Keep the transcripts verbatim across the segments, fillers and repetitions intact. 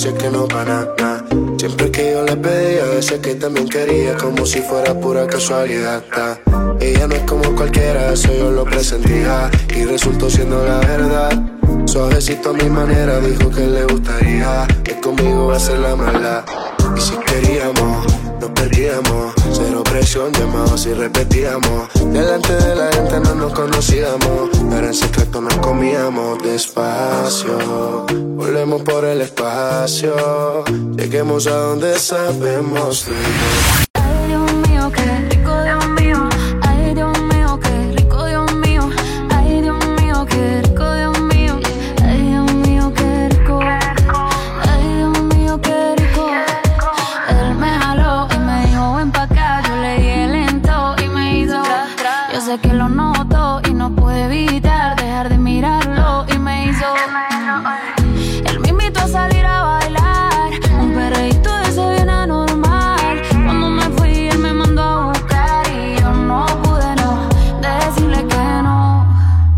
si es que no gana nada. Siempre que yo la pedía, decía que también quería, como si fuera pura casualidad. Ta. Ella no es como cualquiera, eso yo lo presentía y resultó siendo la verdad. Suavecito a mi manera, dijo que le gustaría que conmigo va a ser la mala. Y si queríamos, nos perdíamos. Cero presión, llamados y repetíamos. Delante de la gente no nos conocíamos, pero en secreto nos comíamos despacio. Volvemos por el espacio, lleguemos a donde sabemos. Ay, Dios mío, qué rico, Dios mío. Ay, Dios mío, qué rico, Dios mío. Ay, Dios mío, qué rico, Dios mío. Ay, Dios mío, qué rico. Ay, Dios mío, qué rico. Él me jaló y me dijo ven pa' acá. Yo le di lento y me hizo. Yo sé que lo noto y no puedo evitar dejar de mirarlo y me hizo. Él me invitó a salir a bailar, un perreíto de ese bien anormal. Cuando me fui él me mandó a buscar y yo no pude no decirle que no.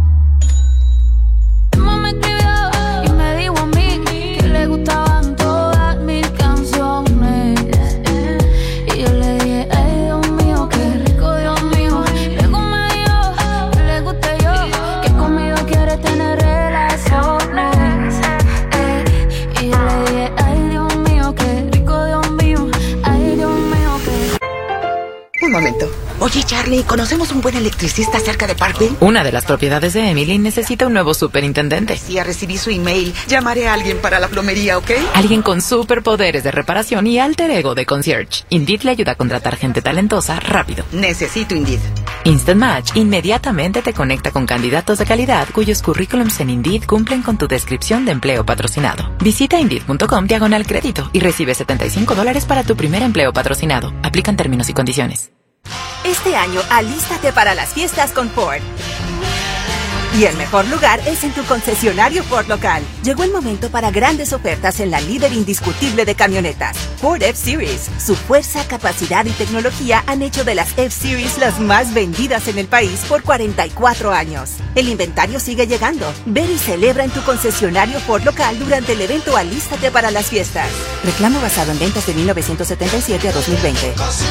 Emma me escribió y me dijo a mí que le gustaban todas mis canciones. Y yo le dije, ay Dios mío, qué rico, Dios mío. Luego me dijo que le gusté yo, que conmigo quiere tener relaciones. Y yo le dije, ay Dios mío, qué rico, Dios mío. Ay Dios mío, qué... Un momento. Oye, Charlie, ¿conocemos un buen electricista cerca de Parkville? Una de las propiedades de Emily necesita un nuevo superintendente. Sí, ya recibí su email. Llamaré a alguien para la plomería, ¿ok? Alguien con superpoderes de reparación y alter ego de concierge. Indeed le ayuda a contratar gente talentosa rápido. Necesito Indeed. Instant Match inmediatamente te conecta con candidatos de calidad cuyos currículums en Indeed cumplen con tu descripción de empleo patrocinado. Visita Indeed punto com diagonal crédito y recibe setenta y cinco dólares para tu primer empleo patrocinado. Aplican términos y condiciones. Este año, alístate para las fiestas con Ford. Y el mejor lugar es en tu concesionario Ford local. Llegó el momento para grandes ofertas en la líder indiscutible de camionetas, Ford F-Series. Su fuerza, capacidad y tecnología han hecho de las F-Series las más vendidas en el país por cuarenta y cuatro años. El inventario sigue llegando. Ven y celebra en tu concesionario Ford local durante el evento Alístate para las fiestas. Reclamo basado en ventas de mil novecientos setenta y siete a dos mil veinte.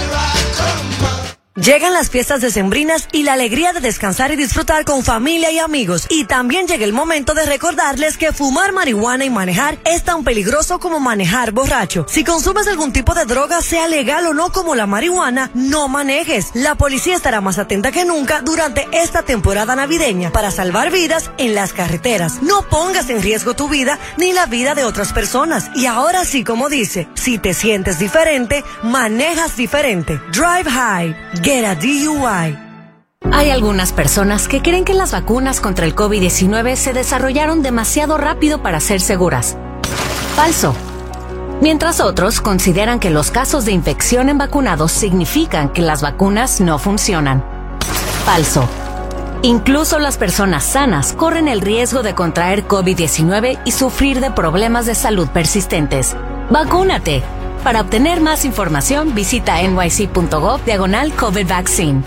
Llegan las fiestas decembrinas y la alegría de descansar y disfrutar con familia y amigos. Y también llega el momento de recordarles que fumar marihuana y manejar es tan peligroso como manejar borracho. Si consumes algún tipo de droga, sea legal o no como la marihuana, no manejes. La policía estará más atenta que nunca durante esta temporada navideña para salvar vidas en las carreteras. No pongas en riesgo tu vida ni la vida de otras personas. Y ahora sí, como dice, si te sientes diferente, manejas diferente. Drive high. Get a D U I. Hay algunas personas que creen que las vacunas contra el COVID diecinueve se desarrollaron demasiado rápido para ser seguras. Falso. Mientras otros consideran que los casos de infección en vacunados significan que las vacunas no funcionan. Falso. Incluso las personas sanas corren el riesgo de contraer COVID diecinueve y sufrir de problemas de salud persistentes. ¡Vacúnate! Para obtener más información, visita nyc.gov diagonal COVID vaccine.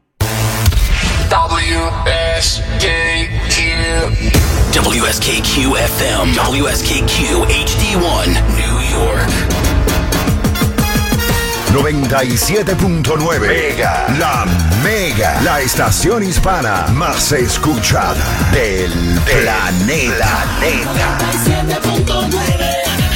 W S K Q W S K Q F M W S K Q H D one New York noventa y siete punto nueve Mega, la Mega, la estación hispana más escuchada del planeta. noventa y siete punto nueve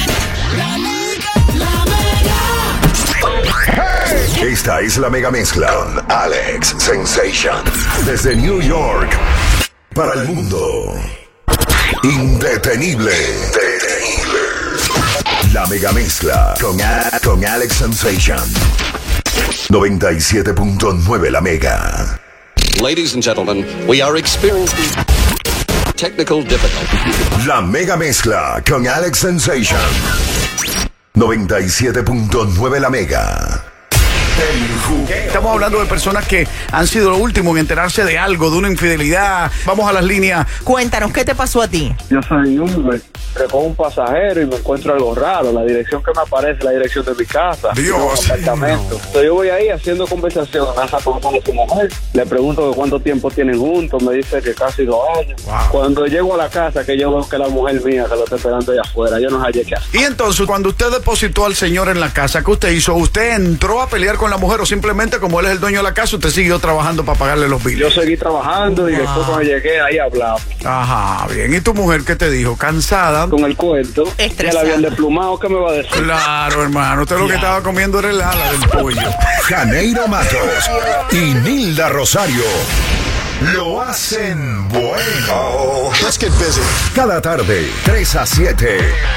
Esta es la Mega Mezcla con Alex Sensation. Desde New York para el mundo. Indetenible. Indetenible. La Mega Mezcla con, a- con Alex Sensation. noventa y siete punto nueve La Mega. Ladies and gentlemen, we are experiencing technical difficulties. La Mega Mezcla con Alex Sensation. noventa y siete punto nueve La Mega. Estamos hablando de personas que han sido lo último en enterarse de algo, de una infidelidad. Vamos a las líneas. Cuéntanos, ¿qué te pasó a ti? Yo soy Uber recojo un pasajero y me encuentro algo raro. La dirección que me aparece es la dirección de mi casa. Dios. Apartamento. No. Entonces yo voy ahí haciendo conversación, hasta con su mujer. Le pregunto de cuánto tiempo tienen juntos, me dice que casi dos años. Wow. Cuando llego a la casa, que yo veo que la mujer mía que lo está esperando allá afuera, yo no hallé qué hacer. Y entonces, cuando usted depositó al señor en la casa, ¿qué usted hizo? ¿Usted entró a pelear con la mujer o simplemente, como él es el dueño de la casa, usted siguió trabajando para pagarle los billes? Yo seguí trabajando y wow. después cuando llegué ahí hablamos. Ajá, bien. ¿Y tu mujer qué te dijo? ¿Cansada? Con el cuento. Estresada. Ya la habían desplumado, ¿qué me va a decir? Claro, hermano. Usted lo que estaba comiendo era el ala del pollo. Janeiro Matos y Nilda Rosario lo hacen bueno. Oh, let's get busy. Cada tarde, tres a siete.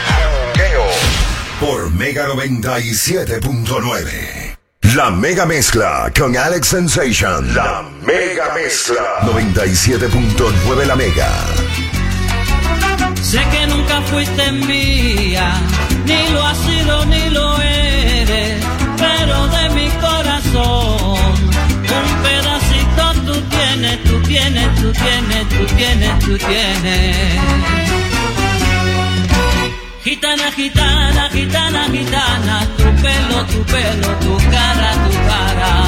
Por Mega noventa y siete punto nueve. La Mega Mezcla con Alex Sensation. La Mega Mezcla. noventa y siete punto nueve La Mega. Sé que nunca fuiste mía, ni lo has sido ni lo eres, pero de mi corazón un pedacito tú tienes, tú tienes, tú tienes, tú tienes, tú tienes. Gitana, gitana, gitana, gitana, tu pelo, tu pelo, tu cara, tu cara.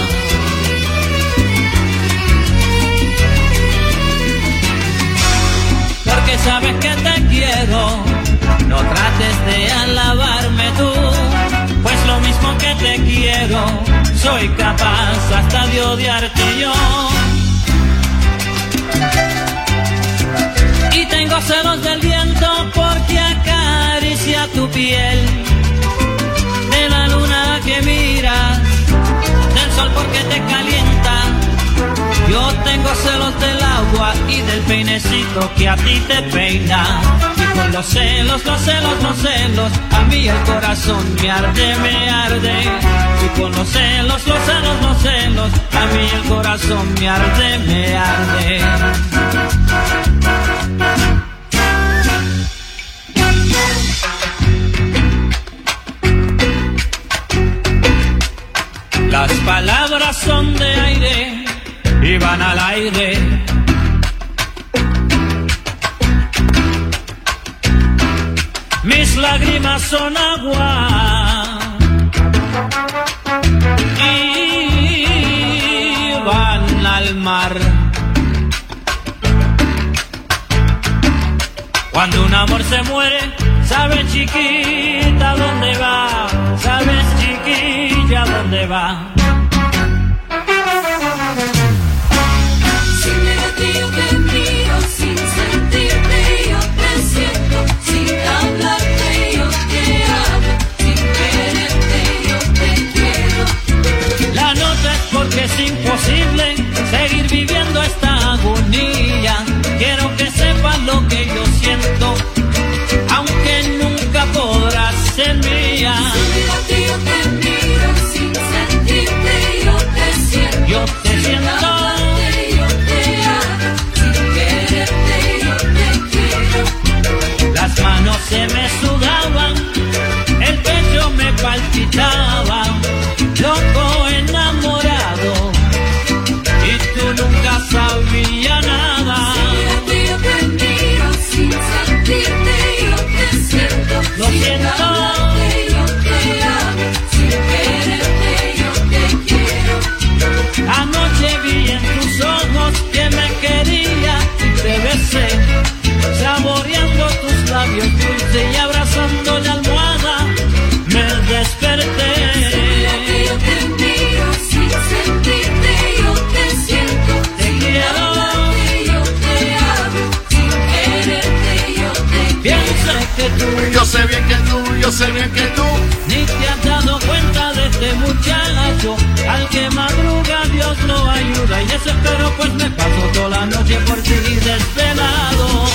Porque sabes que te quiero, no trates de alabarme tú, pues lo mismo que te quiero, soy capaz hasta de odiarte yo. Y tengo celos del viento porque acaricia tu piel, de la luna que miras, del sol porque te calienta. Yo tengo celos del agua y del peinecito que a ti te peina. Y con los celos, los celos, los celos, a mí el corazón me arde, me arde. Y con los celos, los celos, los celos, a mí el corazón me arde, me arde. Las palabras son de aire y van al aire. Mis lágrimas son agua y van al mar. Cuando un amor se muere, sabes chiquita dónde va, sabes chiquilla dónde va. Sin mirarte yo te miro, sin sentirte yo te siento, sin hablarte yo te hablo, sin quererte yo te quiero. La nota es porque es imposible seguir viviendo esta agonía. Quiero que sepas lo que yo siento, aunque nunca podrás ser mía. Sin mirarte yo te miro, sin sentirte yo te siento, yo te sin siento. hablarte yo te amo, sin quererte yo te quiero. Las manos se me sudaban, el pecho me palpitaba, loco enamorado, y tú nunca sabías nada. Sin mirarte yo te miro, sin sentirte yo te siento, Lo sin siento. hablarte yo te amo, sin quererte yo te quiero. Anoche vi en tus ojos que me quería y te besé, saboreando tus labios dulces y abrazando la almohada me desperté. Sin yo te miro, sin sentirte yo te siento, Te sin quiero. hablarte yo te amo, sin quererte yo te quiero. Piensa que tú Yo sé bien que tú, yo sé bien que tú. ni te has dado cuenta de este muchacho, al que madruga Dios lo ayuda, y eso espero, pues me paso toda la noche por ti desvelado.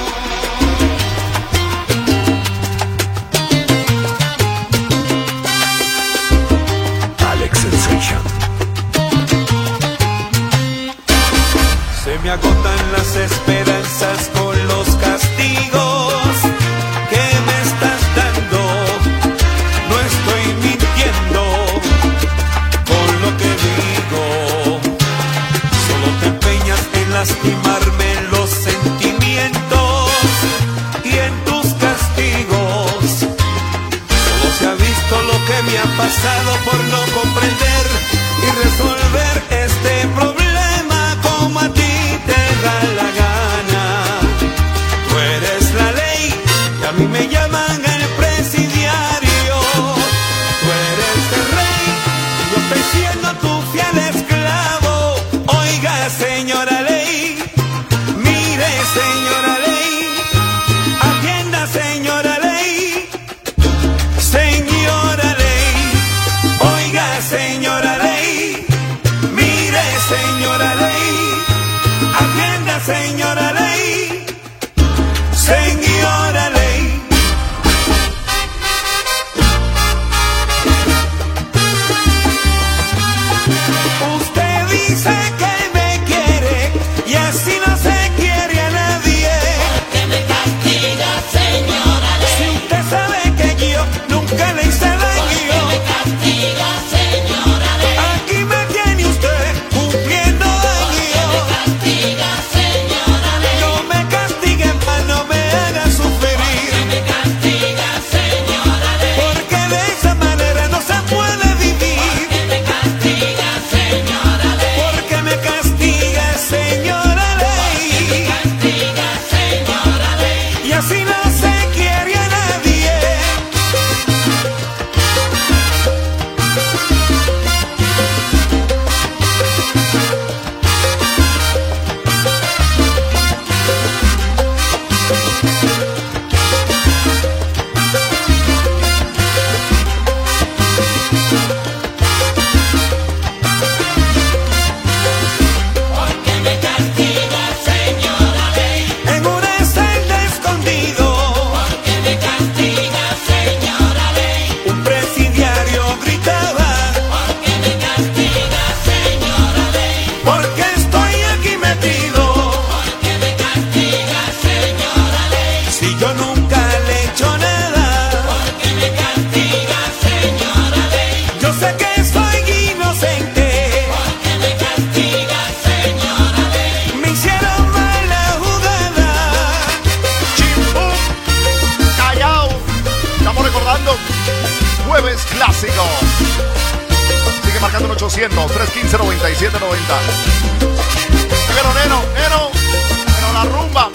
Alex Sensation. Se me agotan las esperanzas con los castigos que me estás dando. No estoy mintiendo con lo que digo. Solo te empeñas en lastimarme los sentimientos y en tus siendo tu fiel esclavo. Oiga, señora ley, mire, señora ley, atienda, señora ley, señora ley, oiga, señora ley, mire, señora ley, atienda, señora ley, señora ley. Usted dice que me quiere y así no se quiere a nadie. ¿Por qué me castiga, señora ley? Si usted sabe que yo nunca le hice daño. ¿Por qué me castiga, señora ley? Aquí me tiene usted cumpliendo daño. ¿Por qué me castiga, señora ley? No me castigue más, no me haga sufrir. ¿Por qué me castiga, señora ley? Porque de esa manera no se puede vivir. ¿Por qué me castiga, señora ley? Porque me castiga, señora ley. ¿Por qué me castiga, señora ley? Y así no se quiere a nadie. Porque me castiga, señora ley. En una celda escondido. Porque me castiga, señora ley. Un presidiario gritaba. Porque me castiga, señora ley. Porque estoy aquí metido. Porque me castiga, señora ley. Si yo nunca le he hecho nada. Porque me castiga, señora ley. Yo sé que soy inocente. Porque me castiga, señora ley. Me hicieron mala jugada. Chimpum, Callao. Estamos recordando Jueves Clásico. Sigue marcando el ochocientos, trescientos quince, noventa y siete noventa. Pero Neno, Neno, Neno la rumba.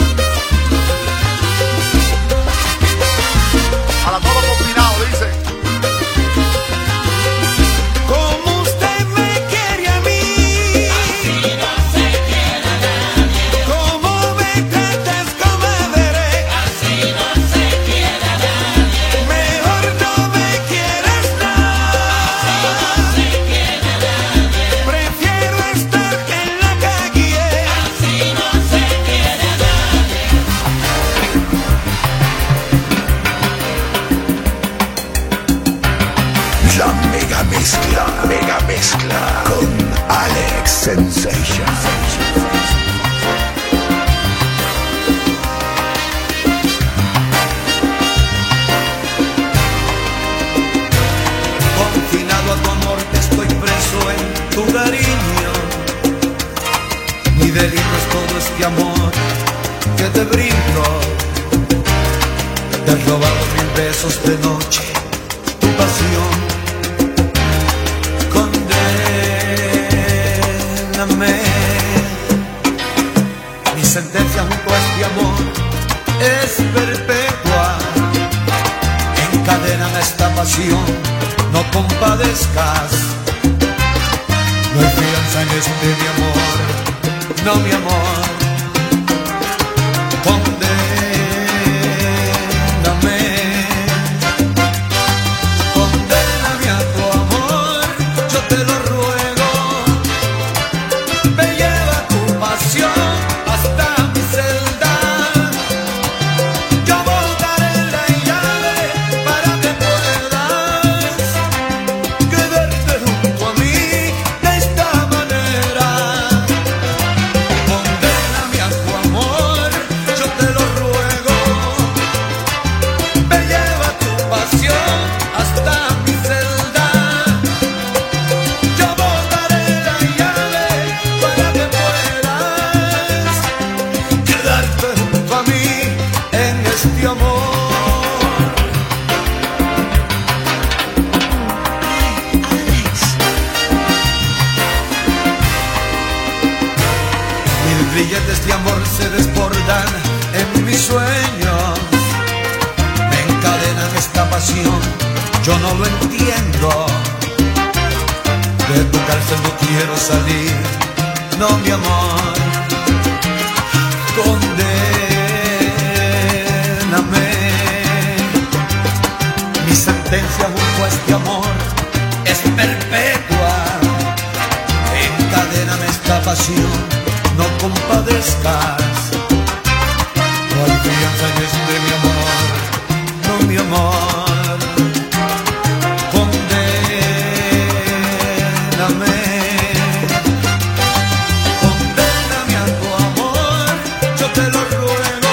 Para todo combinado, dice. Como usted me quiere a mí. Así no se quiere a nadie. Como me tratas, comadre. Así no se quiere a nadie. Mejor no me quieras nada. Así no se quiere a nadie. Prefiero estar en la calle. Así no se quiere a nadie. La mega mezcla, mega mezcla con Alex Sensation. Confinado a tu amor, que estoy preso en tu cariño. Mi delito es todo este amor que te brindo. Te he robado mil besos de noche, tu pasión. Condéname. Mi sentencia junto a este amor es perpetua. Encadéname esta pasión, no compadezcas. No hay fianza en este mi amor, no mi amor. Condéname, condéname a tu amor, yo te lo ruego. Me lleva tu pasión hasta mi celda. Yo botaré la llave para que puedas quedarte junto a mí de esta manera. Condéname a tu amor, yo te lo ruego. Me lleva tu pasión hasta mi celda. Yo botaré la llave para que puedas quedarte junto a mí en este amor. Mil billetes de amor se desbordan en mis sueños. Me encadenan esta pasión, yo no lo entiendo. De tu cárcel no quiero salir, no mi amor. Condéname. Mi sentencia junto a este amor es perpetua. Encadéname esta pasión, no compadezcas. No hay fianza en este mi amor, no mi amor. Condéname. Condéname a tu amor, yo te lo ruego.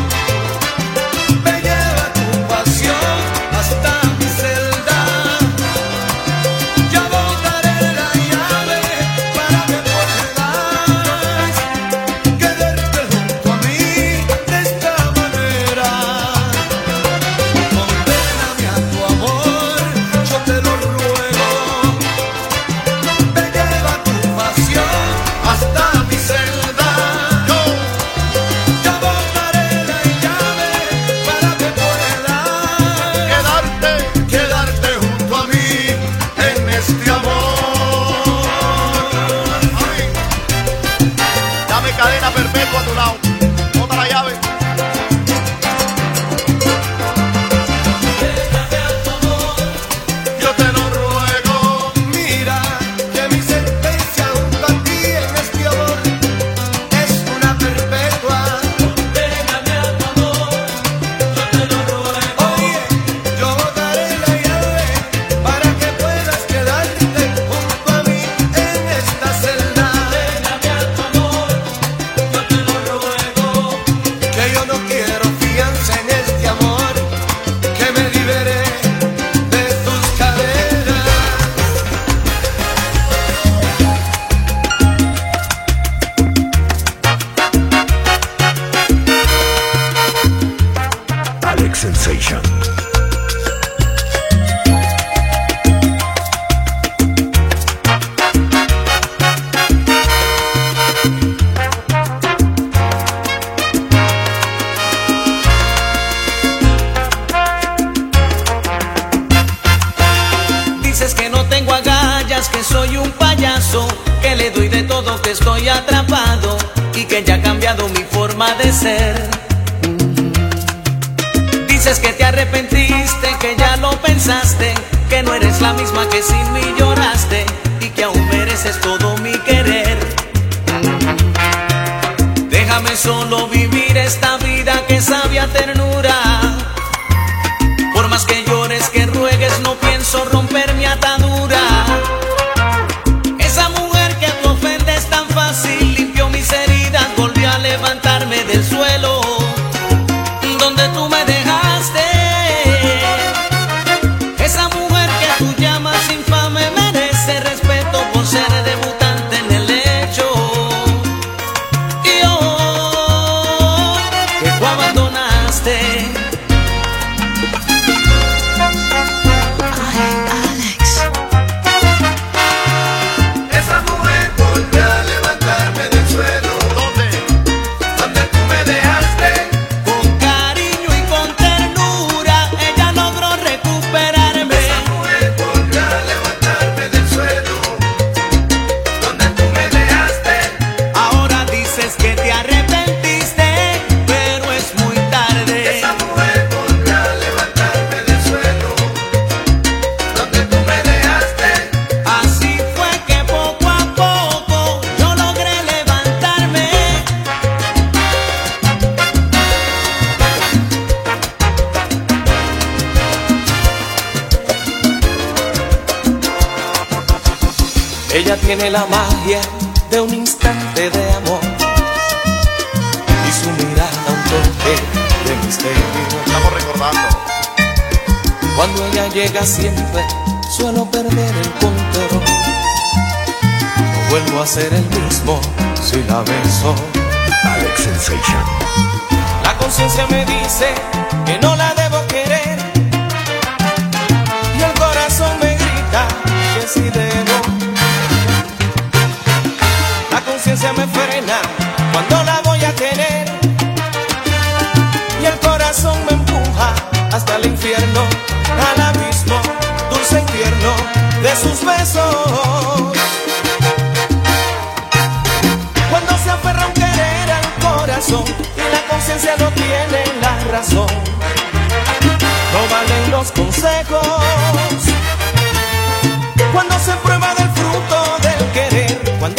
Me lleva tu pasión hasta mi celda. Ya botaré la llave para que puedas quedarte junto a mí de esta manera. Condéname a tu amor, yo te lo ruego. Me lleva tu pasión hasta mi celda. Yo ya botaré la llave para que puedas quedarte, quedarte junto a mí en este amor. Ay. Dame cadena perpetua a tu lado. Bota la llave. Yo te lo ruego. Mira que mi sentencia junto a ti en este amor es una perpetua. Condéname a tu amor, yo te lo ruego. Oye, yo botaré la llave para que puedas quedarte junto a mí en esta celda. Condéname a tu amor, yo te lo ruego. Que yo no quiero fianza en este amor, que me libere de tus cadenas. Alex Sensation. Dices que no tengo agallas, que soy un payaso, que le doy de todo, que estoy atrapado y que ya ha cambiado mi forma de ser. Dices que te arrepentiste, que ya lo pensaste, que no eres la misma que sin mí lloraste y que aún mereces todo mi querer. Déjame solo vivir esta vida que sabe a ternura. Por más que llores, que ruegues, no pienso romper mi atadura. Esa mujer que te ofende es tan fácil, limpió mis heridas, volvió a levantarme del suelo donde tú me dejaste. Esa mujer que tú llamas infame merece respeto por ser debutante en el hecho. Y yo, que tú abandonaste. Esa mujer volvió a levantarme del suelo. ¿Dónde? Donde tú me dejaste. Con cariño y con ternura ella logró recuperarme. Esa mujer volvió a levantarme del suelo. Donde tú me dejaste. Ahora dices que te arrepentiste, pero es muy tarde. Esa mujer volvió a levantarme del suelo. Donde tú me dejaste. Así fue que poco a poco yo logré levantarme. Ella tiene la magia de un instante de amor y su mirada un toque de misterio. Estamos recordando. Cuando ella llega siempre suelo perder el control. No vuelvo a ser el mismo si la beso. Alex Sensation. La conciencia me dice que no la debo querer y el corazón me grita que sí debo. La conciencia me frena cuando la voy a querer y el corazón me empuja hasta el infierno, al abismo dulce y tierno de sus besos.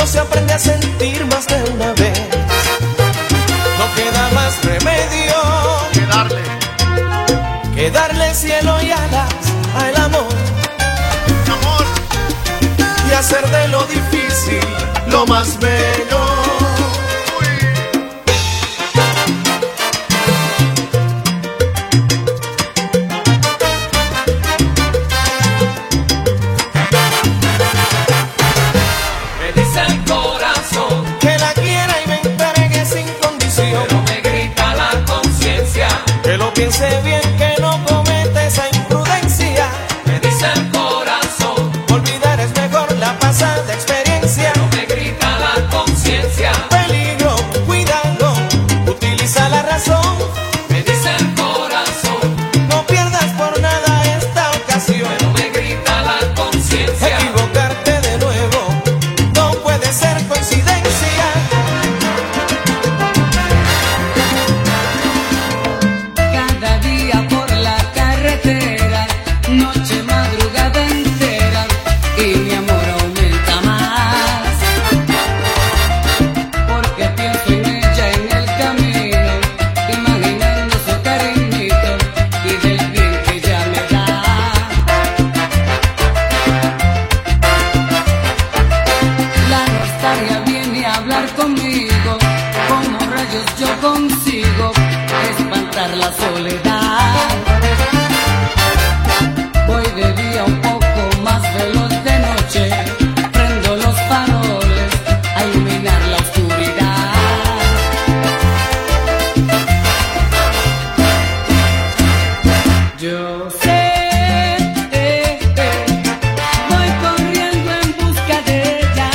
se aprende a sentir más de una vez. No queda más remedio que darle, que darle cielo y alas al amor, amor, y hacer de lo difícil lo más bello. Piense bien que no comete esa imprudencia. Me dice el corazón, olvidar es mejor la pasada experiencia. No me grita la conciencia. Peligro, cuidado, utiliza la razón. Me dice el corazón, no pierdas por nada esta ocasión. No me grita la conciencia. Equivocarte de nuevo no puede ser coincidencia. Noche, madrugada entera, y mi amor aumenta más, porque pienso en ella en el camino, imaginando su cariñito y del bien que ella me da. La nostalgia viene a hablar conmigo, como rayos yo consigo espantar la soledad. Voy de día un poco más veloz, de noche prendo los faroles a iluminar la oscuridad. Yo sé, eh, eh, voy corriendo en busca de ella,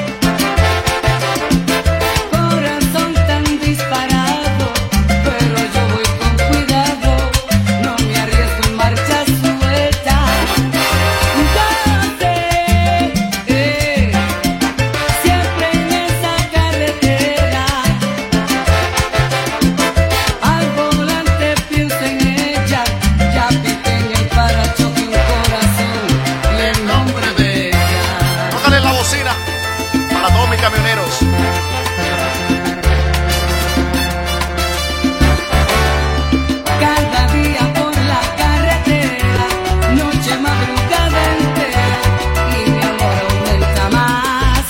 corazón tan disparado, pero yo voy con cuidado, no me arriesgo en marchas. Camioneros. Cada día por la carretera, noche, madrugada entera, y mi amor aumenta más.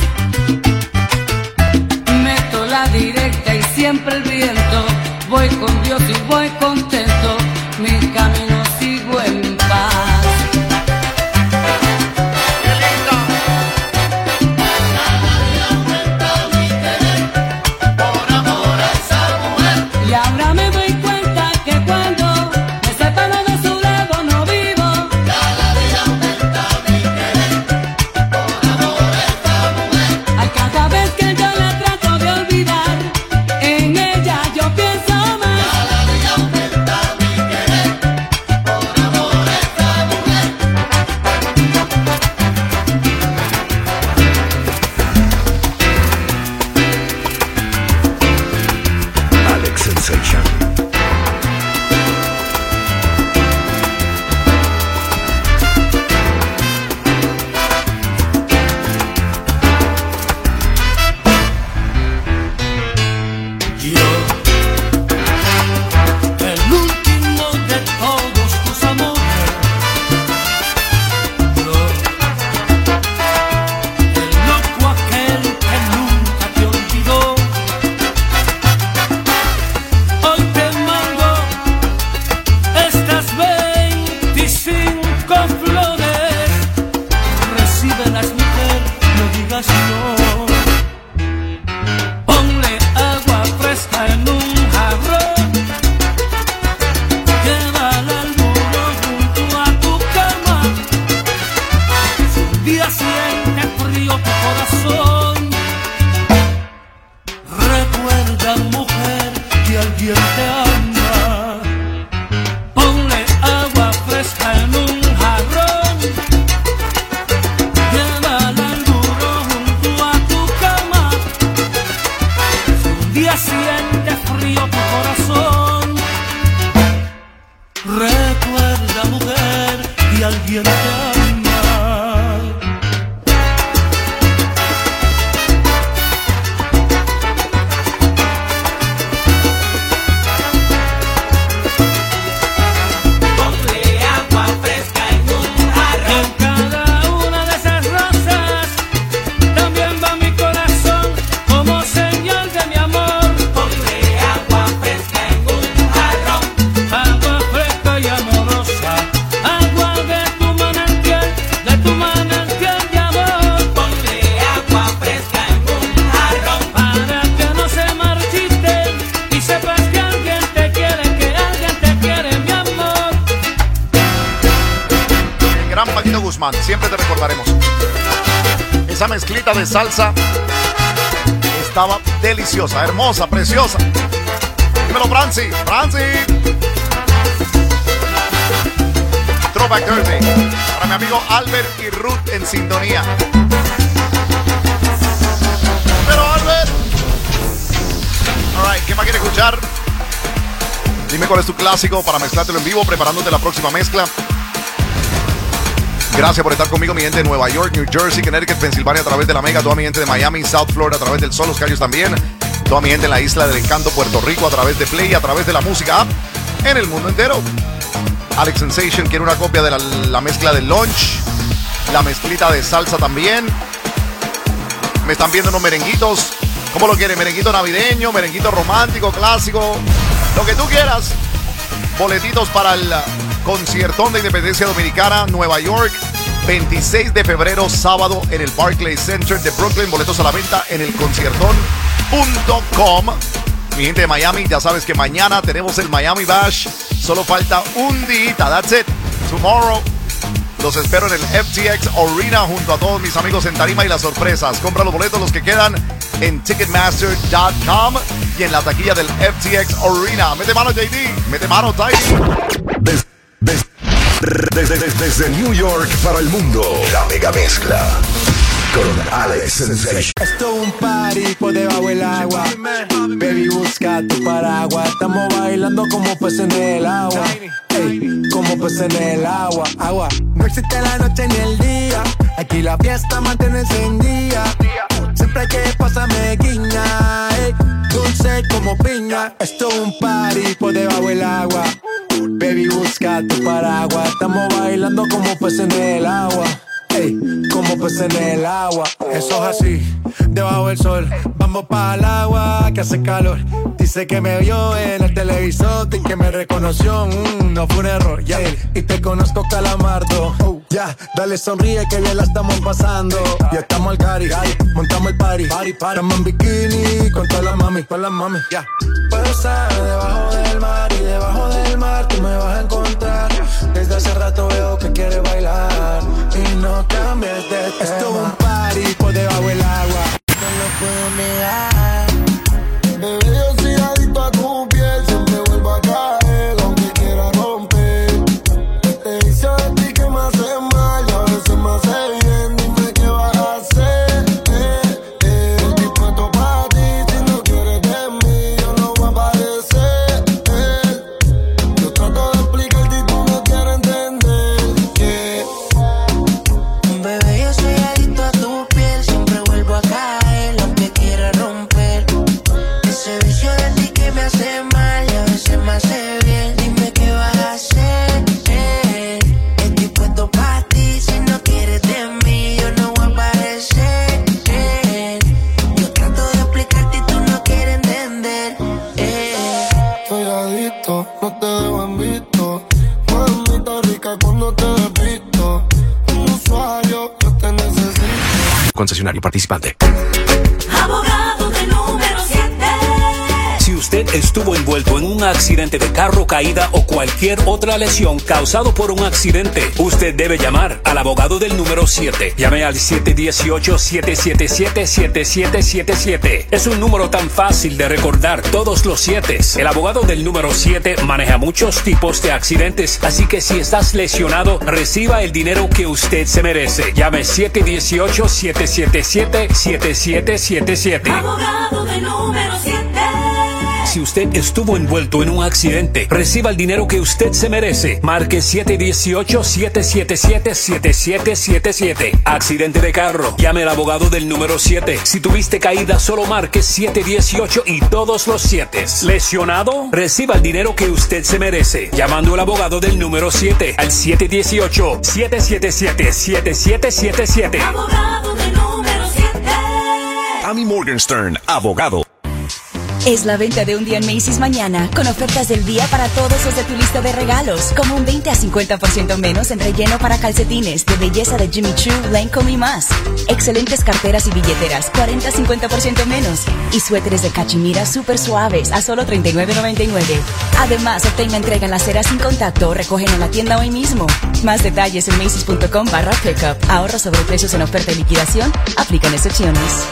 Meto la directa y siempre el viento, voy con Dios y voy contento, mi camino sigo en paz. Y ahora me doy cuenta que cuando me separo de su lado no vivo. Cada día aumenta mi querer por amor a esta mujer. Ay, cada vez que yo la trato de olvidar, en ella yo pienso más. Cada día aumenta mi querer por amor a esta mujer. Alex Sensation. El último de todos tus amores, yo, el loco aquel que nunca te olvidó. Hoy te mando estas veinticinco flores, recíbelas mujer, no digas no. Ponle agua fresca en un jarrón, llévala al muro junto a tu cama. Si un día siente frío tu corazón, recuerda mujer que alguien te ama. Ponle agua fresca en un jarrón, llévala al muro junto a tu cama. Si un día siente frío tu corazón, recuerda mujer que alguien te ama. man. Siempre te recordaremos. Esa mezclita de salsa estaba deliciosa, hermosa, preciosa. Dímelo, Franci. Franci. Throwback Thursday. Para mi amigo Albert y Ruth en sintonía. Pero Albert. Alright, ¿qué más quiere escuchar? Dime cuál es tu clásico para mezclártelo en vivo, preparándote la próxima mezcla. Gracias por estar conmigo, mi gente de Nueva York, New Jersey, Connecticut, Pensilvania a través de la Mega, toda mi gente de Miami, South Florida a través del Sol, Los Cayos también, toda mi gente en la Isla del Encanto, Puerto Rico a través de Play, a través de la música app, en el mundo entero. Alex Sensation quiere una copia de la, la mezcla del lunch, la mezclita de salsa también. Me están viendo unos merenguitos. ¿Cómo lo quieren? Merenguito navideño, merenguito romántico, clásico, lo que tú quieras. Boletitos para el conciertón de Independencia Dominicana, Nueva York, veintiséis de febrero, sábado, en el Barclays Center de Brooklyn. Boletos a la venta en el conciertón punto com. Mi gente de Miami, ya sabes que mañana tenemos el Miami Bash. Solo falta un día. That's it. Tomorrow. Los espero en el F T X Arena junto a todos mis amigos en tarima y las sorpresas. Compra los boletos, los que quedan, en ticketmaster punto com y en la taquilla del F T X Arena. Mete mano, J D. Mete mano, Tidy. Des, des, desde, desde, desde New York para el mundo, la mega mezcla con Alex Sensation. Esto es un party por debajo del agua. Baby, busca tu paraguas. Estamos bailando como peces en el agua. Ey, como peces en el agua. Agua. No existe la noche ni el día. Aquí la fiesta mantiene encendida. Siempre hay que pasarme guiña. Ey, dulce como piña. Esto es un party por debajo del agua. Baby, busca tu paraguas. Estamos bailando como peces en el agua. Ey, como peces en el agua. Eso es así, debajo del sol. Vamos para el agua que hace calor. Dice que me vio en el televisor y que me reconoció. Mm, no fue un error, ya. Yeah. Y te conozco, Calamardo. Oh, ya, yeah. Dale sonríe que bien la estamos pasando. Ya estamos al cari, montamos el party. Party, party. Estamos en bikini con todas las mami, con las mami. Ya. Yeah. Puedo estar debajo del mar y debajo del mar tú me vas a encontrar. Desde hace rato veo que quieres bailar y no cambies de tema. Esto es un party por debajo del agua. No lo puedo negar. Bebé, yo soy adicto a tu piel. Siempre vuelvo a caer, aunque quiera romper. Este vicio de ti que me hace mal y a veces me hace bien. Dime qué vas a hacer. Eh, eh. Estoy puesto para ti. Si no quieres de mí, yo no voy a aparecer. Eh. Yo trato de explicarte y tú no quieres entender. Yeah. Bebé, yo soy adicto a tu piel. Siempre vuelvo a caer, aunque quiera romper. Ese vicio de ti que me hace mal y a veces me hace bien. Dime qué vas a hacer. Eh. Estoy puesto para ti. Si no quieres de mí, yo no voy a aparecer. Eh. Yo trato de explicarte y tú no quieres entender. Eh. Soy adicto, no te dejo en visto. Mamita rica cuando te despisto. Un usuario, yo te necesito. Concesionario participante. Abogado del número siete. Si usted estuvo envuelto en un accidente de carro, caída o cualquier otra lesión causado por un accidente, usted debe llamar al abogado del número siete. Llame al siete uno ocho, siete siete siete, siete siete siete siete. Es un número tan fácil de recordar, todos los siete. El abogado del número siete maneja muchos tipos de accidentes, así que si estás lesionado, reciba el dinero que usted se merece. Llame siete uno ocho, siete siete siete, siete siete siete siete. Abogado del número siete. Si usted estuvo envuelto en un accidente, reciba el dinero que usted se merece. Marque siete uno ocho, siete siete siete, siete siete siete siete. Accidente de carro, llame al abogado del número siete. Si tuviste caída, solo marque siete uno ocho y todos los siete. Lesionado, reciba el dinero que usted se merece. Llamando al abogado del número siete al siete uno ocho, siete siete siete, siete siete siete siete. Abogado del número siete. Tommy Morgenstern, abogado. Es la venta de un día en Macy's mañana, con ofertas del día para todos los de tu lista de regalos, como un veinte a cincuenta por ciento menos en relleno para calcetines, de belleza de Jimmy Choo, Lancome y más. Excelentes carteras y billeteras, cuarenta a cincuenta por ciento menos. Y suéteres de cachemira súper suaves, a solo treinta y nueve noventa y nueve. Además, obtén la entrega en la acera sin contacto o recogen en la tienda hoy mismo. Más detalles en Macy's.com barra pickup. Ahorro sobre precios en oferta y liquidación. Aplican excepciones.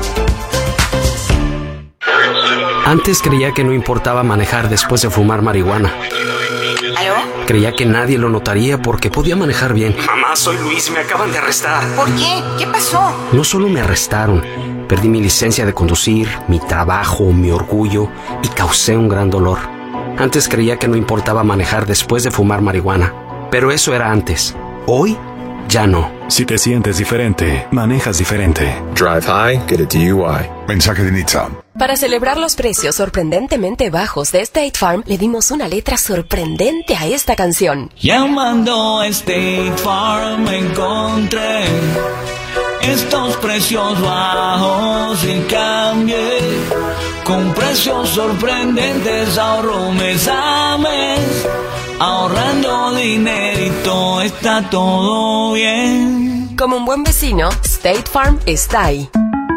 Antes creía que no importaba manejar después de fumar marihuana. ¿Aló? Creía que nadie lo notaría porque podía manejar bien. Mamá, soy Luis, me acaban de arrestar. ¿Por qué? ¿Qué pasó? No solo me arrestaron, perdí mi licencia de conducir, mi trabajo, mi orgullo y causé un gran dolor. Antes creía que no importaba manejar después de fumar marihuana, pero eso era antes. Hoy, ya no. Si te sientes diferente, manejas diferente. Drive high, get a D U I. Mensaje de Nitsa. Para celebrar los precios sorprendentemente bajos de State Farm, le dimos una letra sorprendente a esta canción. Llamando a State Farm encontré estos precios bajos y cambié. Con precios sorprendentes ahorro mes a mes. Ahorrando dinerito está todo bien. Como un buen vecino, State Farm está ahí.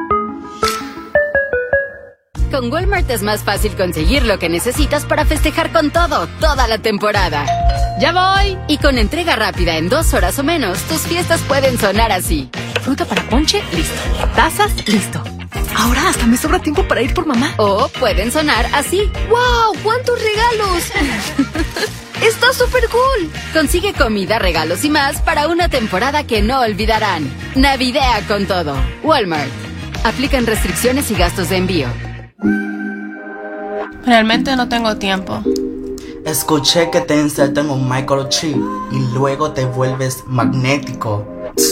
Con Walmart es más fácil conseguir lo que necesitas para festejar con todo, toda la temporada. ¡Ya voy! Y con entrega rápida en dos horas o menos, tus fiestas pueden sonar así. Fruta para ponche, listo. Tazas, listo. Ahora hasta me sobra tiempo para ir por mamá. O pueden sonar así. ¡Wow! ¡Cuántos regalos! ¡Está súper cool! Consigue comida, regalos y más para una temporada que no olvidarán. Navidea con todo. Walmart. Aplican restricciones y gastos de envío. Realmente no tengo tiempo. Escuché que te insertan un microchip y luego te vuelves magnético.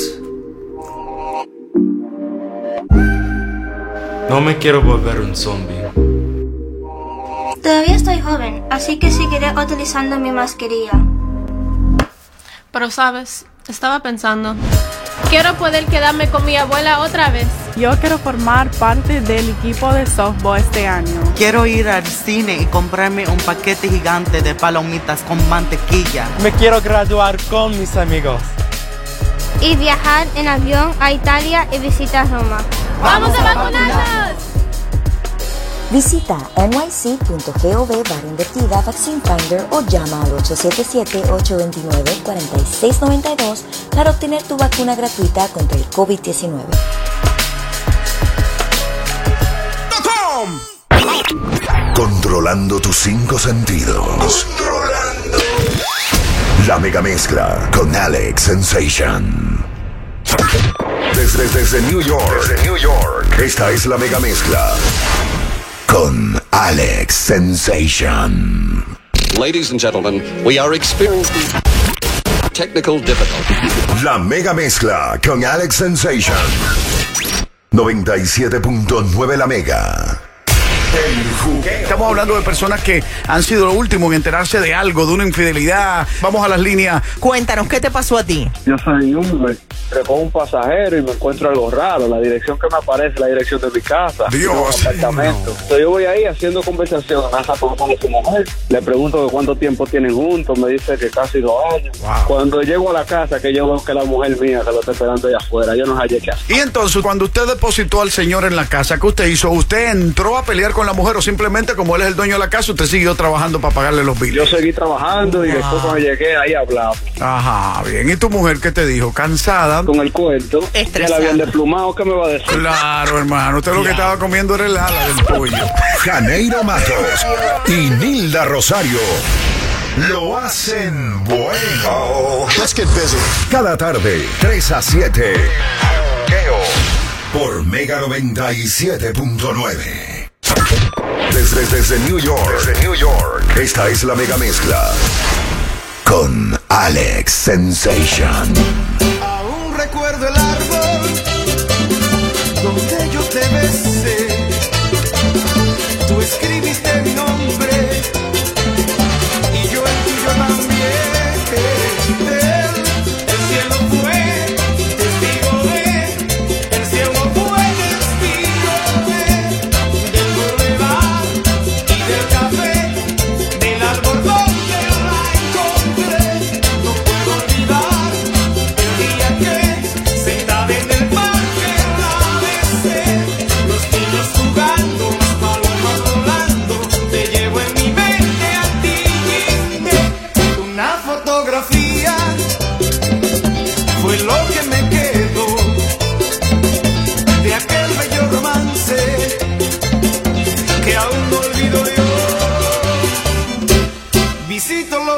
No me quiero volver un zombie. Todavía estoy joven, así que seguiré utilizando mi mascarilla. Pero sabes, estaba pensando, quiero poder quedarme con mi abuela otra vez. Yo quiero formar parte del equipo de softball este año. Quiero ir al cine y comprarme un paquete gigante de palomitas con mantequilla. Me quiero graduar con mis amigos. Y viajar en avión a Italia y visitar Roma. ¡Vamos a vacunarnos! Visita N Y C punto gov barra invertida Vaccine Finder o llama al ocho siete siete, ocho dos nueve, cuatro seis nueve dos para obtener tu vacuna gratuita contra el COVID diecinueve. Controlando tus cinco sentidos. Controlando. La mega mezcla con Alex Sensation. Desde, desde New York. Desde New York. Esta es la mega mezcla con Alex Sensation. Ladies and gentlemen, we are experiencing technical difficulties. La mega mezcla con Alex Sensation. noventa y siete punto nueve la mega. Estamos hablando de personas que han sido lo último en enterarse de algo, de una infidelidad. Vamos a las líneas. Cuéntanos, ¿qué te pasó a ti? Yo soy Uber, recojo un pasajero y me encuentro algo raro. La dirección que me aparece es la dirección de mi casa. Dios. Mi apartamento. No. Entonces yo voy ahí haciendo conversación con su mujer. Le pregunto que cuánto tiempo tienen juntos. Me dice que casi dos años. Wow. Cuando llego a la casa, que yo veo que la mujer mía que lo está esperando allá afuera, yo no hallé qué hacer. Y entonces, cuando usted depositó al señor en la casa, ¿qué usted hizo? ¿Usted entró a pelear con la mujer o simplemente, como él es el dueño de la casa, usted siguió trabajando para pagarle los billes? Yo seguí trabajando y después cuando llegué ahí hablamos. Ajá, bien. ¿Y tu mujer qué te dijo? ¿Cansada? Con el cuento. Estresada. Ya la habían desplumado, ¿qué me va a decir? Claro, hermano. Usted lo que estaba comiendo era el ala del pollo. Janeiro Matos y Nilda Rosario lo hacen bueno. Let's get busy. Cada tarde, tres a siete. Por Mega noventa y siete punto nueve. Desde, desde New York. Desde New York. Esta es la mega mezcla con Alex Sensation. Aún recuerdo el árbol donde yo te besé. Tú escribiste mi nombre y yo el tuyo también. El, el cielo fue testigo de, el cielo fue testigo de, del bulevar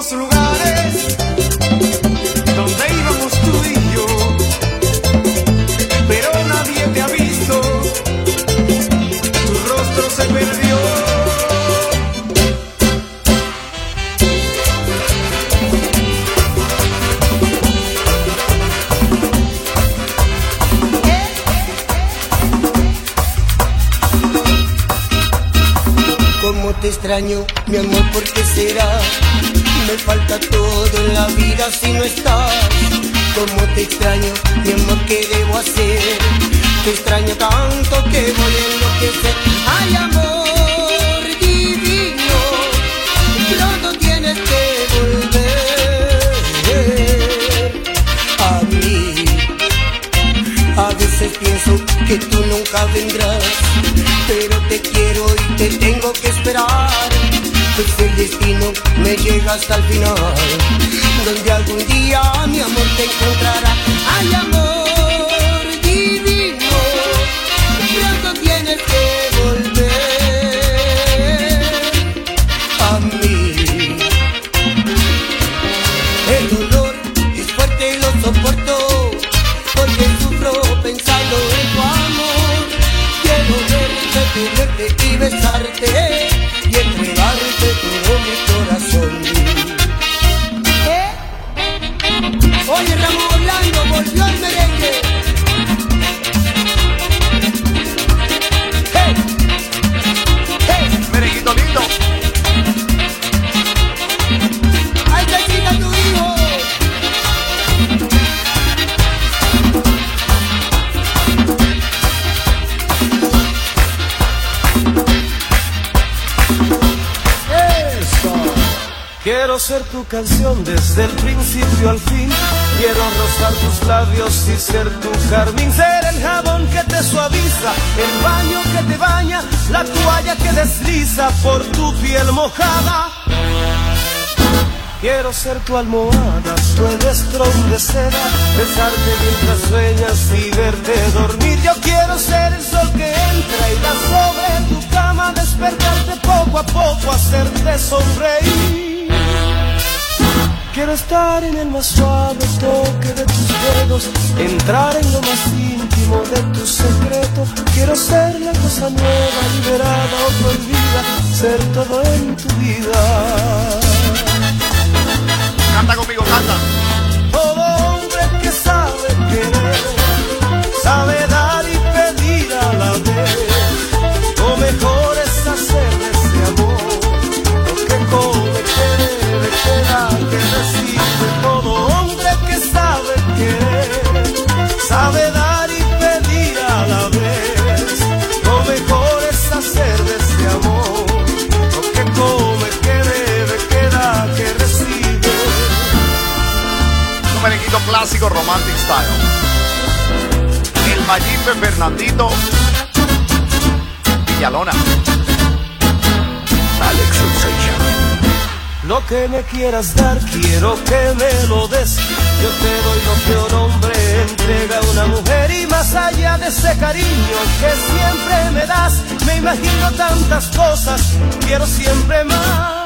mismos lugares donde íbamos tú y yo, pero nadie te ha visto, tu rostro se perdió. Cómo te extraño, mi amor, ¿por qué será? Me falta todo en la vida si no estás. Cómo te extraño, mi amor, ¿qué debo hacer? Te extraño tanto que voy a enloquecer. Ay, amor divino, pronto tienes que volver a mí. A veces pienso que tú nunca vendrás, pero te quiero y te tengo que esperar, pues el destino me llega hasta el final, donde algún día mi amor te encontrará. Ay, amor divino, pronto tienes que volver a mí. El dolor es fuerte y lo soporto, porque sufro pensando en tu amor. Quiero verte, tenerte y besarte y entregarte todo mi corazón. ¿Eh? Oye, Ramón Blanco, volvió el merengue. ¡Hey! ¡Hey! Merenguito lindo. ¡Ay, te quita tu hijo! Quiero ser tu canción desde el principio al fin. Quiero rozar tus labios y ser tu carmín. Ser el jabón que te suaviza, el baño que te baña, la toalla que desliza por tu piel mojada. Quiero ser tu almohada, tu edestrón de seda, besarte mientras sueñas y verte dormir. Yo quiero ser el sol que entra y da sobre tu cama, despertarte poco a poco, hacerte sonreír. Quiero estar en el más suave toque de tus dedos, entrar en lo más íntimo de tu secreto. Quiero ser la cosa nueva, liberada o prohibida, ser todo en tu vida. Canta conmigo, canta. Todo hombre que sabe querer, sabe dar y pedir a la vez. Lo mejor es hacer de ese amor lo que come, que debe, que da, que recibe. Todo hombre que sabe querer, sabe dar y pedir a la vez. Lo mejor es hacer de ese amor lo que come, que debe, que da, que recibe. Un merenguito clásico, romantic style. El Mayimbe Fernandito Villalona. Alex Sensation. Lo que me quieras dar, quiero que me lo des. Yo te doy lo que un hombre entrega a una mujer. Y más allá de ese cariño que siempre me das, me imagino tantas cosas, quiero siempre más.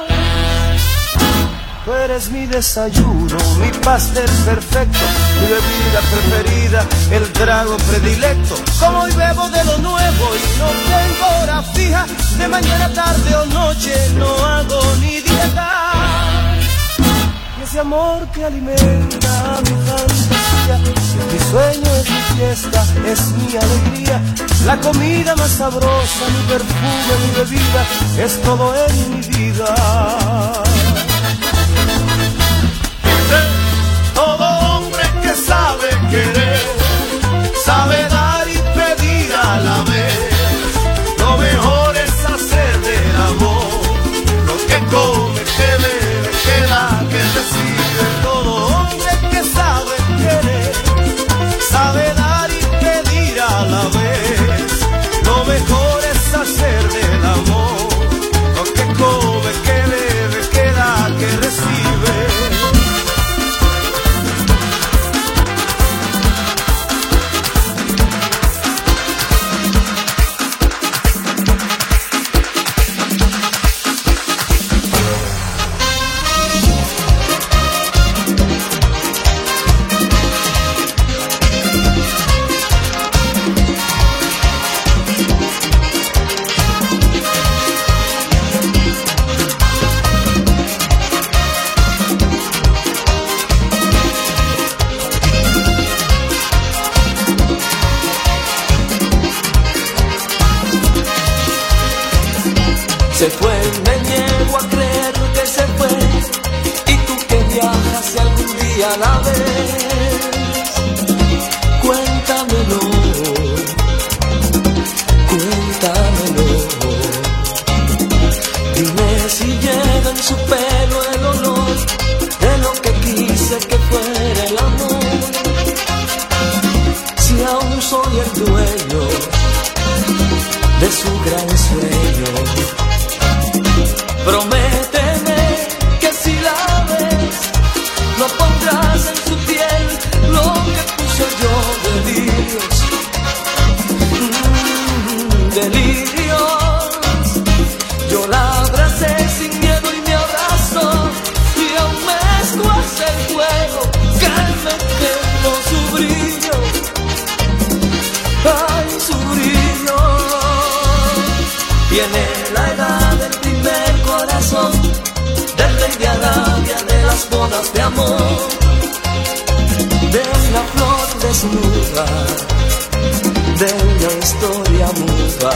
Tú eres mi desayuno, mi pastel perfecto, mi bebida preferida, el trago predilecto. Como hoy bebo de lo nuevo y no tengo hora fija, de mañana, tarde o noche no hago ni dieta. Y ese amor que alimenta mi fantasía, mi sueño es mi fiesta, es mi alegría. La comida más sabrosa, mi perfume, mi bebida, es todo en mi vida. Todo hombre que sabe querer, sabe dar y pedir a la vez. Lo mejor es hacer del amor lo que come, que bebe, que da, que recibe. Todo hombre que sabe querer, sabe dar y pedir a la vez. Lo mejor es hacer del amor lo que come, que bebe, que Se fue, me niego a creer que se fue. Y tú que viajas si algún día la ves, cuéntamelo, cuéntamelo. Dime si lleva en su pelo el olor de lo que quise que fuera el amor. Si aún soy el dueño de su gran sueño. Prométeme que si la ves, no pondrás en su piel lo que puse yo, delirios, mm, delirios. Yo la abracé sin miedo y me abrazó, y aún mezclo hace el fuego que me quemó su brillo, ay, su brillo. Viene la edad del primer corazón, del rey de Arabia, de las bodas de amor, de una flor desnuda, de una historia muda.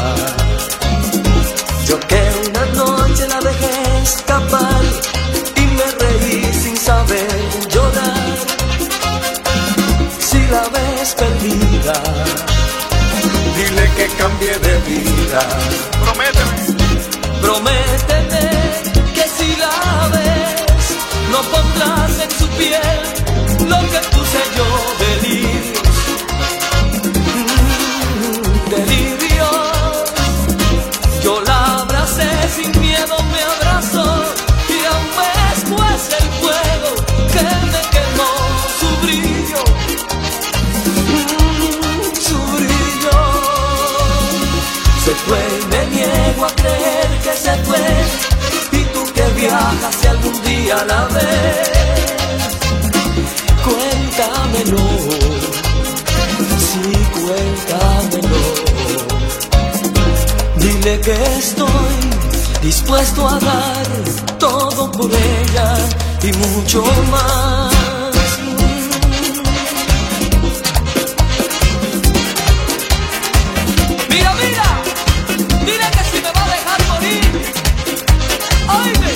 Yo que una noche la dejé escapar y me reí sin saber llorar. Si la ves perdida, dile que cambie de vida. Prométeme, prométeme que si la ves, no pondrás en su piel lo que puse yo, delirios, mm, delirios. Yo la abracé sin miedo, me abrazó, y aún después el fuego que me quemó su brillo, mm, su brillo. Se fue y me niego a creer que se fue. Y tú que viajas si algún día la ves, cuéntamelo, sí, cuéntamelo. Dile que estoy dispuesto a dar todo por ella y mucho más. Mira, mira, dile que si me va a dejar morir, oíme.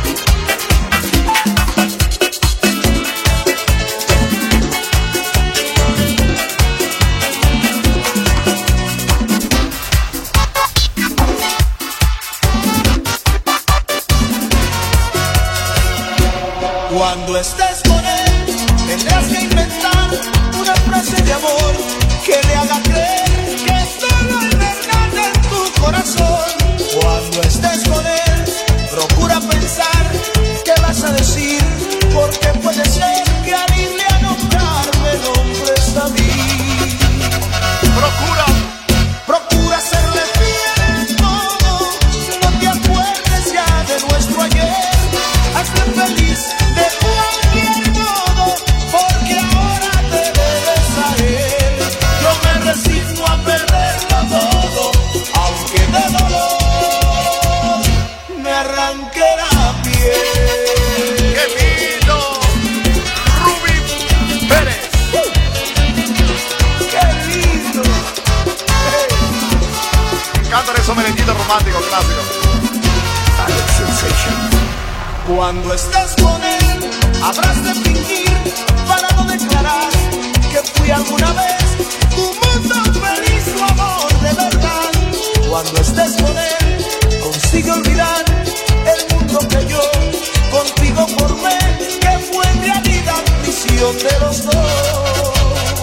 Cuando estés con él, tendrás que inventar una frase de amor que le haga creer que solo hay verdad en tu corazón. Cuando estés con él, procura pensar qué vas a decir, porque puede ser que al irle a nombrar me nombres a mí. Procura, procura serle fiel en todo, no te acuerdes ya de nuestro ayer. Hazle feliz de cualquier modo, porque ahora te debes a él. Yo me resigno a perderlo todo, aunque de dolor me arranque la piel. ¡Qué lindo! Rubí Pérez. Uh. ¡Qué lindo! Hey. Me encantan esos merenguitos románticos clásicos. Alex Sensation. Cuando estés con él, habrás de fingir para no declarar que fui alguna vez tu mundo feliz, tu amor de verdad. Cuando estés con él, consigue olvidar el mundo que yo contigo formé, que fue en realidad visión de los dos.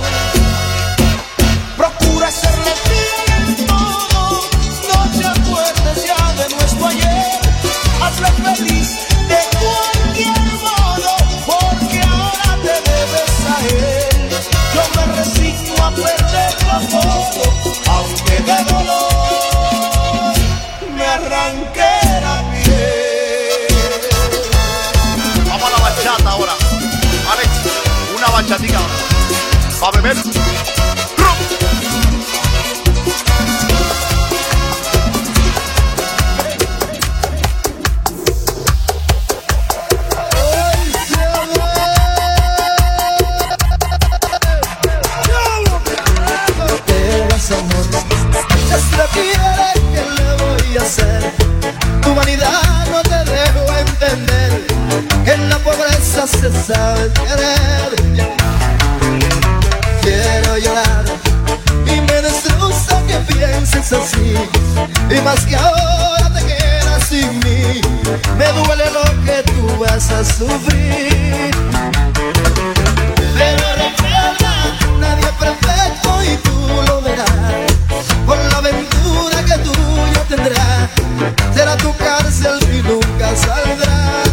Procura serle fiel en todo, no te acuerdes ya de nuestro ayer. Hazle feliz de cualquier modo, porque ahora te debes a él. Yo me resigno a perderlo todo, aunque de dolor me arranque la piel. Vamos a la bachata ahora. Alex, una bachatica ahora. sabes querer. Quiero llorar y me destroza que pienses así, y más que ahora te quedas sin mí, me duele lo que tú vas a sufrir. Pero recuerda, nadie es perfecto y tú lo verás, por la aventura que tú ya tendrás, será tu cárcel y nunca saldrás.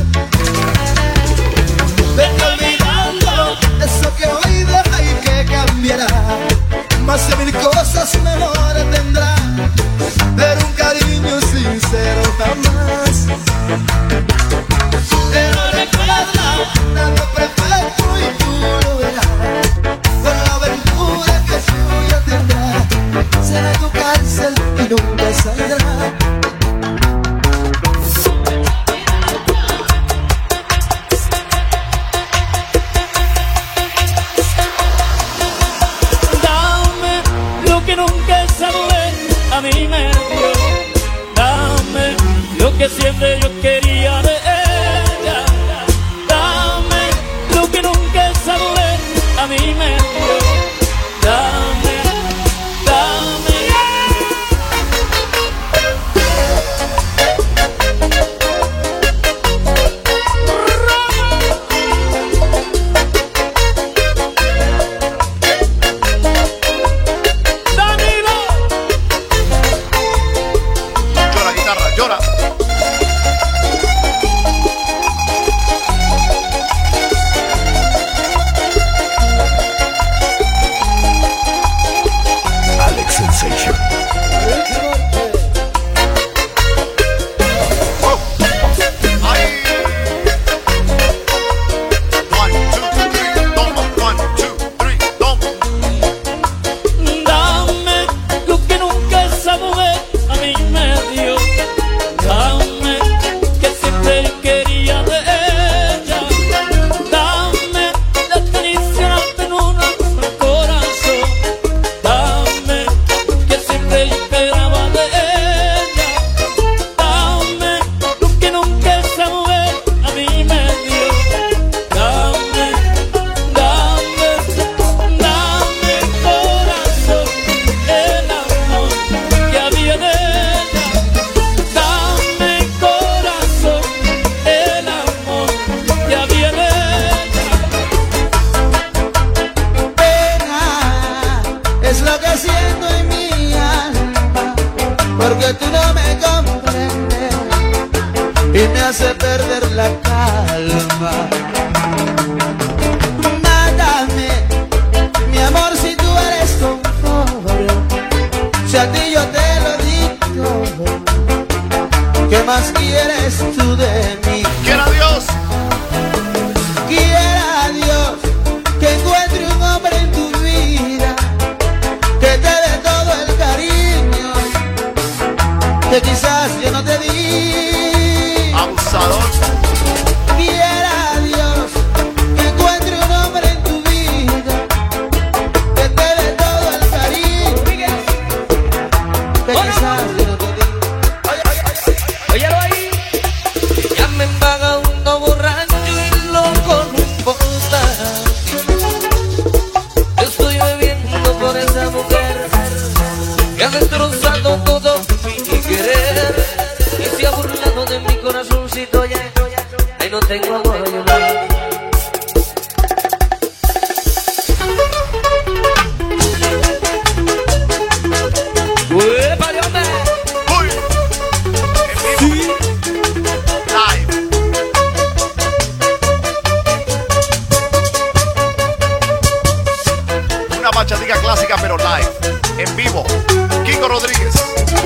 Vete olvidando eso que hoy deja y que cambiará, más de mil cosas mejores tendrá, pero un cariño sincero jamás. Pero recuerda, nada es perfecto y tú lo verás, con la aventura que tú ya tendrás, será tu cárcel y nunca saldrá. A mí me dio, dame lo que siempre yo quería de ella, dame lo que nunca saboré. A mí me dio, dame, dame.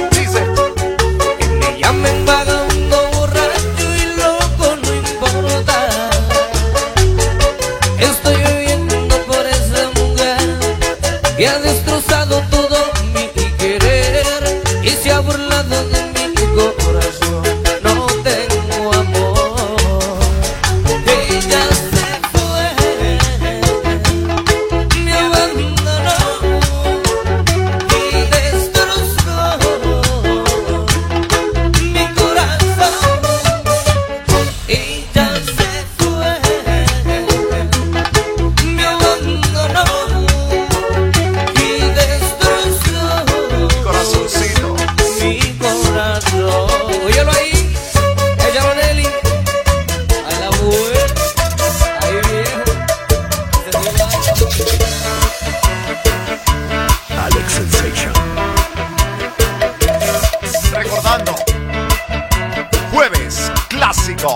Que me llamen vagabundo, borracho y loco, no importa. México.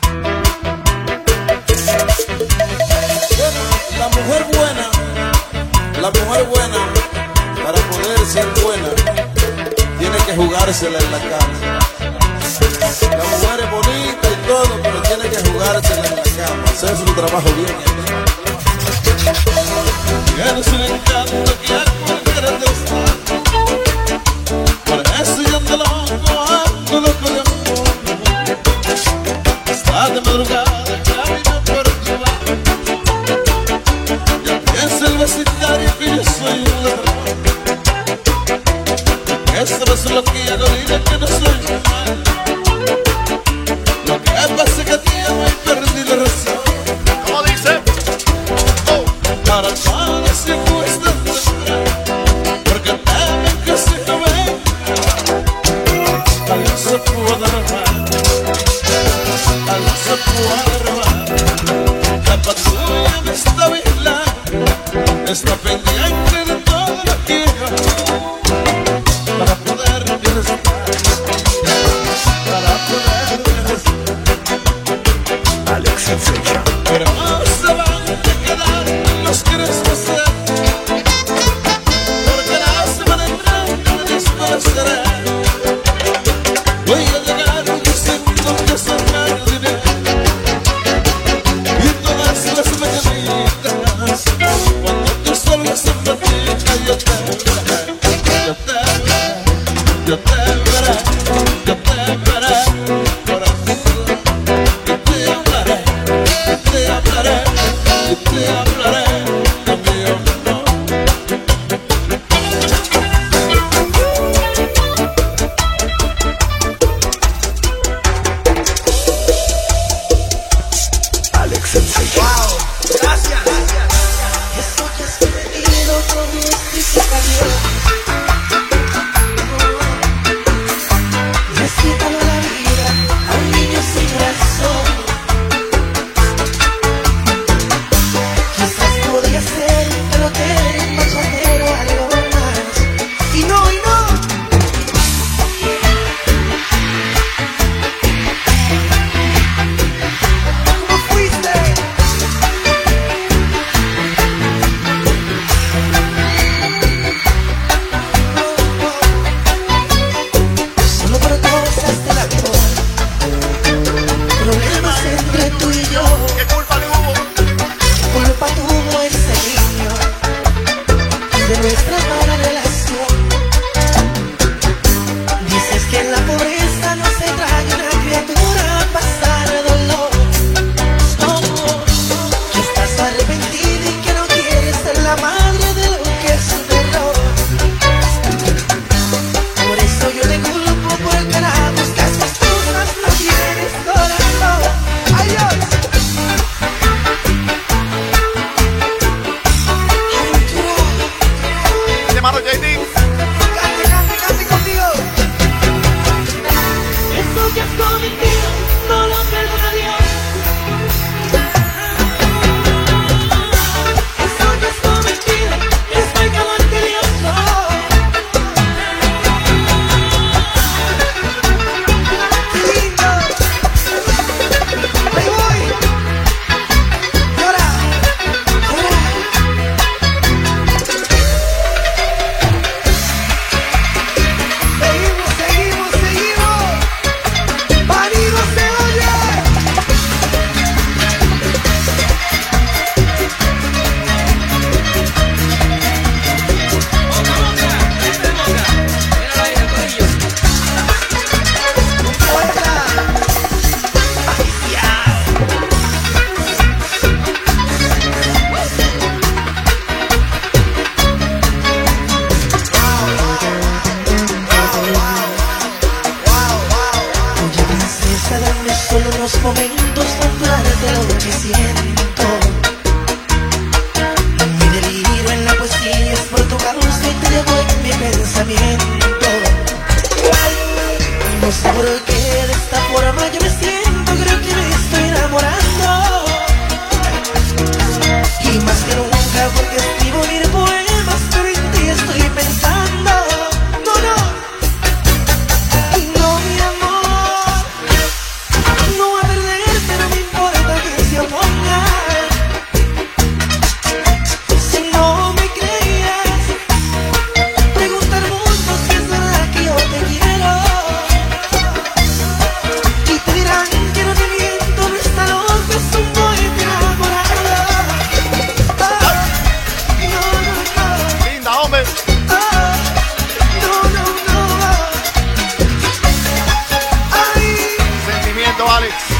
La mujer buena, la mujer buena, para poder ser buena, tiene que jugársela en la cama. La mujer es bonita y todo, pero tiene que jugársela en la cama, hacer su trabajo bien. Tienes un encanto que a cualquiera te gusta, por eso yo te loco, ando loco de amor. Está de madrugada, camino por tu lado, ya piensa el vecindario que yo soy un ladrón. Esto no es lo que hago, dile que no soy humano. Lo que pasa es que te amo y perdí la razón. ¿Cómo dice? Oh. Para cuando se cuesta temprano, porque temen que se joven, al se puede robar, al se puede robar. La patrulla me está vigilando, está pendiente de todo lo que hago, para poder regresar, para poder regresar. Alex Sensation. Pero no se van a quedar los que después, porque la semana entrante me dispersaré. Voy a llegar diciendo que soy mal dinero y todas las mañanitas, cuando tú salgas en patita, yo te veré, yo te veré, yo te veré, yo te veré, corazón, yo te hablaré, yo te hablaré, yo te hablaré de mi amor. Alex Sensation. Wow, gracias. Eso que has pedido todo es canción. Recítalo la vida a un niño sin razón. Quizás podría ser el hotel más hotel o algo más. Y no, y no. ¿Cómo fuiste? Solo por cosas del amor, problemas entre tú y yo. ¿Qué culpa tuvo? ¿Qué culpa tuvo ese niño de nuestra mala relación? Dices que en la pobreza no se trae una criatura a pasar dolor. Oh, que estás arrepentida y que no quieres ser la madre de lo que es un error. Por eso yo te culpo por el carajo, buscas excusas, no tienes corazón. ¡Ay, Dios! De mano J D. Cante, cante, cante contigo. Eso que has cometido no lo perdona Dios. Eso que has cometido es pecado ante Dios. ¡Qué lindo! ¡Ahí voy! ¡Llora! ¡Llora! Seguimos, seguimos, seguimos. Marido se oye. Oye, princesa, dame solo unos momentos para hablarte lo que siento. Mi delirio en la poesía es por tu causa y te llevo en mi pensamiento. No sé por qué de esta forma yo me siento, creo que me estoy enamorando. Y más que nunca porque escribo mil poemas, pero en ti estoy pensando. No, no. Y no, mi amor, no haber Alex.